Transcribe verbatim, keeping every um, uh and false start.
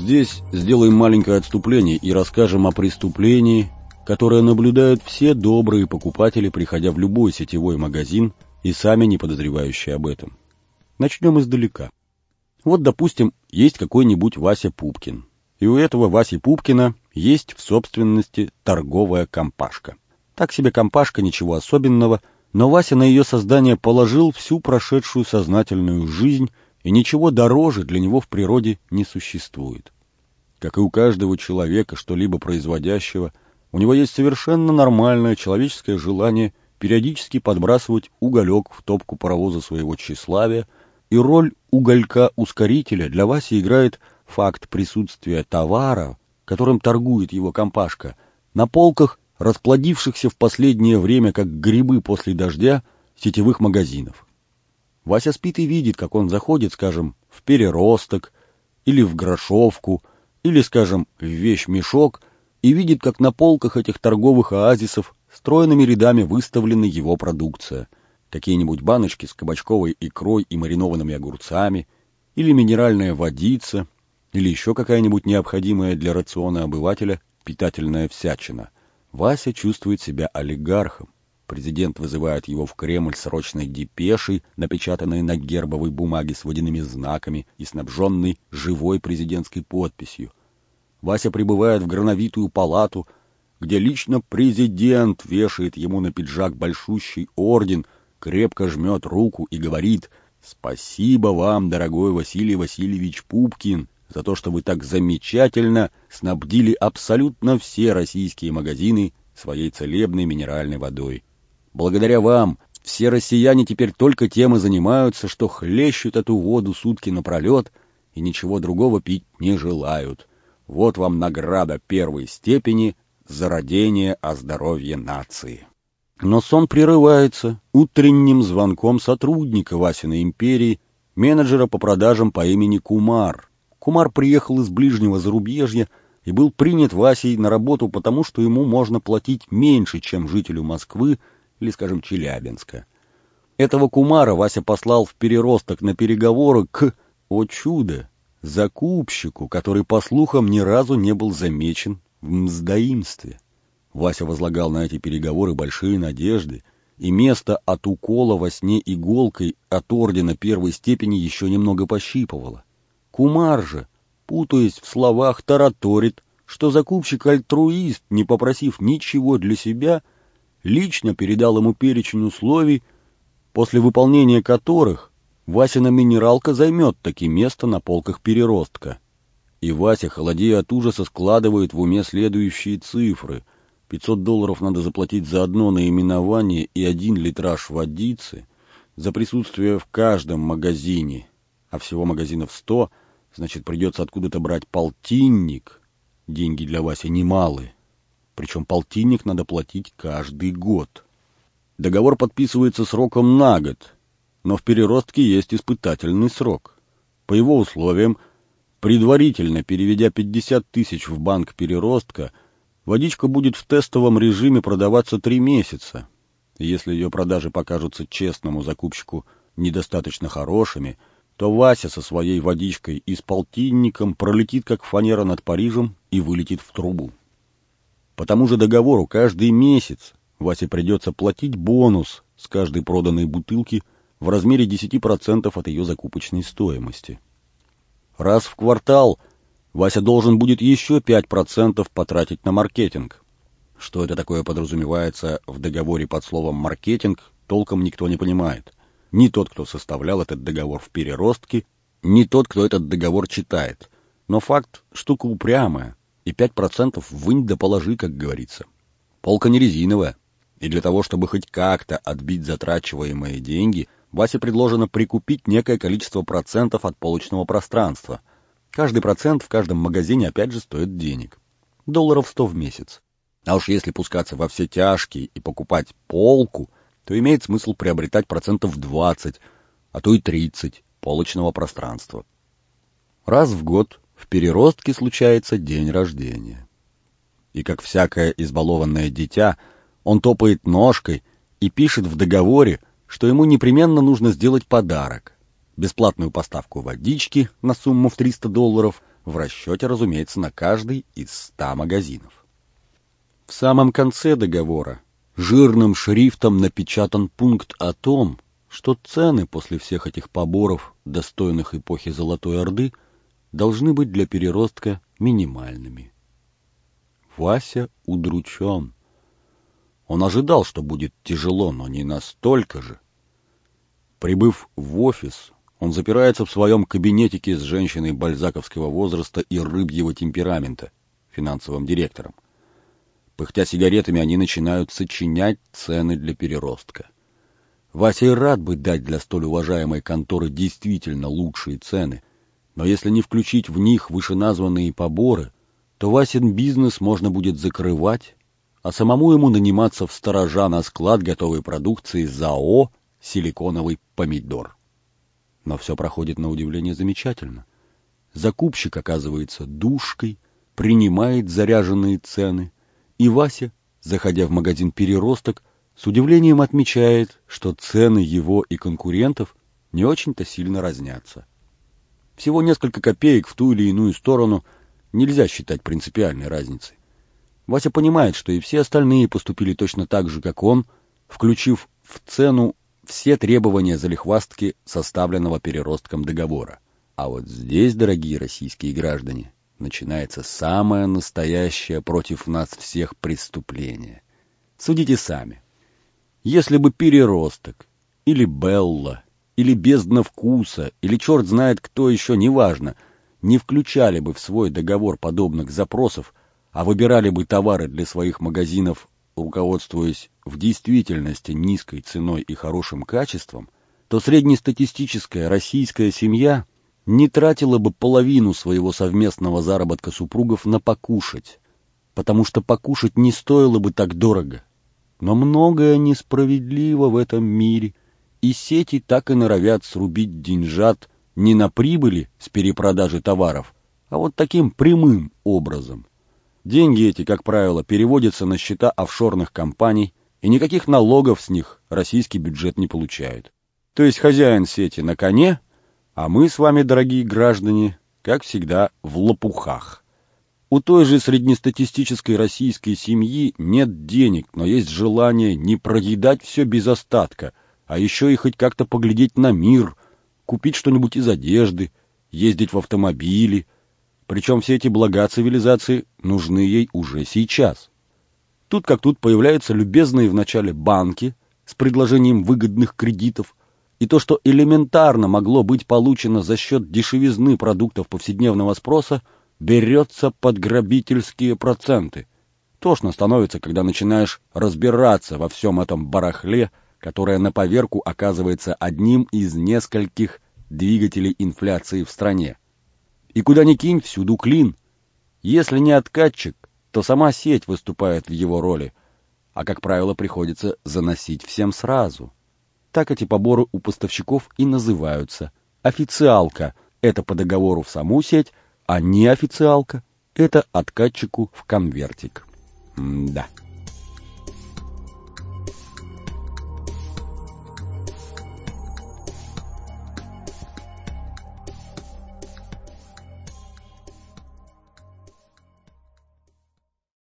Здесь сделаем маленькое отступление и расскажем о преступлении, которое наблюдают все добрые покупатели, приходя в любой сетевой магазин и сами не подозревающие об этом. Начнем издалека. Вот, допустим, есть какой-нибудь Вася Пупкин. И у этого Васи Пупкина есть в собственности торговая компашка. Так себе компашка, ничего особенного, но Вася на ее создание положил всю прошедшую сознательную жизнь, и ничего дороже для него в природе не существует. Как и у каждого человека, что-либо производящего, у него есть совершенно нормальное человеческое желание периодически подбрасывать уголек в топку паровоза своего тщеславия, и роль уголька-ускорителя для Васи играет факт присутствия товара, которым торгует его компашка, на полках, расплодившихся в последнее время, как грибы после дождя, сетевых магазинов. Вася спит и видит, как он заходит, скажем, в Переросток, или в Грошовку, или, скажем, в Вещмешок, и видит, как на полках этих торговых оазисов стройными рядами выставлена его продукция. Какие-нибудь баночки с кабачковой икрой и маринованными огурцами, или минеральная водица, или еще какая-нибудь необходимая для рациона обывателя питательная всячина. Вася чувствует себя олигархом. Президент вызывает его в Кремль срочной депешей, напечатанной на гербовой бумаге с водяными знаками и снабженной живой президентской подписью. Вася прибывает в Грановитую палату, где лично президент вешает ему на пиджак большущий орден, крепко жмет руку и говорит: «Спасибо вам, дорогой Василий Васильевич Пупкин, за то, что вы так замечательно снабдили абсолютно все российские магазины своей целебной минеральной водой. Благодаря вам все россияне теперь только тем и занимаются, что хлещут эту воду сутки напролет и ничего другого пить не желают. Вот вам награда первой степени за родение о здоровье нации». Но сон прерывается утренним звонком сотрудника Васиной империи, менеджера по продажам по имени Кумар. Кумар приехал из ближнего зарубежья и был принят Васей на работу потому, что ему можно платить меньше, чем жителю Москвы или, скажем, Челябинска. Этого Кумара Вася послал в Переросток на переговоры к, о чудо, закупщику, который, по слухам, ни разу не был замечен в мздоимстве. Вася возлагал на эти переговоры большие надежды, и место от укола во сне иголкой от ордена первой степени еще немного пощипывало. Кумар же, путаясь в словах, тараторит, что закупщик-альтруист, не попросив ничего для себя, лично передал ему перечень условий, после выполнения которых Васина минералка займет таки место на полках Переростка. И Вася, холодея от ужаса, складывает в уме следующие цифры. пятьсот долларов надо заплатить за одно наименование и один литраж водицы, за присутствие в каждом магазине, а всего магазинов сто, значит, придется откуда-то брать полтинник. Деньги для Васи немалые. Причем полтинник надо платить каждый год. Договор подписывается сроком на год, но в Переростке есть испытательный срок. По его условиям, предварительно переведя пятьдесят тысяч в банк Переростка, водичка будет в тестовом режиме продаваться три месяца. И если ее продажи покажутся честному закупщику недостаточно хорошими, то Вася со своей водичкой и с полтинником пролетит как фанера над Парижем и вылетит в трубу. По тому же договору каждый месяц Васе придется платить бонус с каждой проданной бутылки в размере десять процентов от ее закупочной стоимости. Раз в квартал Вася должен будет еще пять процентов потратить на маркетинг. Что это такое подразумевается в договоре под словом «маркетинг», толком никто не понимает. Ни тот, кто составлял этот договор в Переростке, ни тот, кто этот договор читает. Но факт — штука упрямая, и пять процентов вынь да положи, как говорится. Полка не резиновая, и для того, чтобы хоть как-то отбить затрачиваемые деньги, Васе предложено прикупить некое количество процентов от полочного пространства. Каждый процент в каждом магазине опять же стоит денег. Долларов сто в месяц. А уж если пускаться во все тяжкие и покупать полку, то имеет смысл приобретать процентов двадцать, а то и тридцать полочного пространства. Раз в год в Переростке случается день рождения. И как всякое избалованное дитя, он топает ножкой и пишет в договоре, что ему непременно нужно сделать подарок. Бесплатную поставку водички на сумму в триста долларов, в расчете, разумеется, на каждый из ста магазинов. В самом конце договора жирным шрифтом напечатан пункт о том, что цены после всех этих поборов, достойных эпохи Золотой Орды, должны быть для переростка минимальными. Вася удручен. Он ожидал, что будет тяжело, но не настолько же. Прибыв в офис, он запирается в своем кабинетике с женщиной бальзаковского возраста и рыбьего темперамента, финансовым директором. Пыхтя сигаретами, они начинают сочинять цены для переростка. Вася и рад бы дать для столь уважаемой конторы действительно лучшие цены, но если не включить в них вышеназванные поборы, то Васин бизнес можно будет закрывать, а самому ему наниматься в сторожа на склад готовой продукции ЗАО «Силиконовый помидор». Но все проходит на удивление замечательно. Закупщик оказывается душкой, принимает заряженные цены, и Вася, заходя в магазин «Переросток», с удивлением отмечает, что цены его и конкурентов не очень-то сильно разнятся. Всего несколько копеек в ту или иную сторону нельзя считать принципиальной разницей. Вася понимает, что и все остальные поступили точно так же, как он, включив в цену все требования залихвастки составленного переростком договора. А вот здесь, дорогие российские граждане, начинается самое настоящее против нас всех преступление. Судите сами. Если бы переросток, или Белла, или бездна вкуса, или черт знает кто еще, неважно, не включали бы в свой договор подобных запросов, а выбирали бы товары для своих магазинов, руководствуясь в действительности низкой ценой и хорошим качеством, то среднестатистическая российская семья не тратила бы половину своего совместного заработка супругов на покушать, потому что покушать не стоило бы так дорого. Но многое несправедливо в этом мире, и сети так и норовят срубить деньжат не на прибыли с перепродажи товаров, а вот таким прямым образом. Деньги эти, как правило, переводятся на счета офшорных компаний, и никаких налогов с них российский бюджет не получает. То есть хозяин сети на коне, а мы с вами, дорогие граждане, как всегда, в лопухах. У той же среднестатистической российской семьи нет денег, но есть желание не проедать все без остатка, а еще и хоть как-то поглядеть на мир, купить что-нибудь из одежды, ездить в автомобиле. Причем все эти блага цивилизации нужны ей уже сейчас. Тут как тут появляются любезные вначале банки с предложением выгодных кредитов, и то, что элементарно могло быть получено за счет дешевизны продуктов повседневного спроса, берется под грабительские проценты. Тошно становится, когда начинаешь разбираться во всем этом барахле, которое на поверку оказывается одним из нескольких двигателей инфляции в стране. И куда ни кинь, всюду клин. Если не откатчик, то сама сеть выступает в его роли, а, как правило, приходится заносить всем сразу. Так эти поборы у поставщиков и называются. Официалка – это по договору в саму сеть, а неофициалка – это откатчику в конвертик. М-да.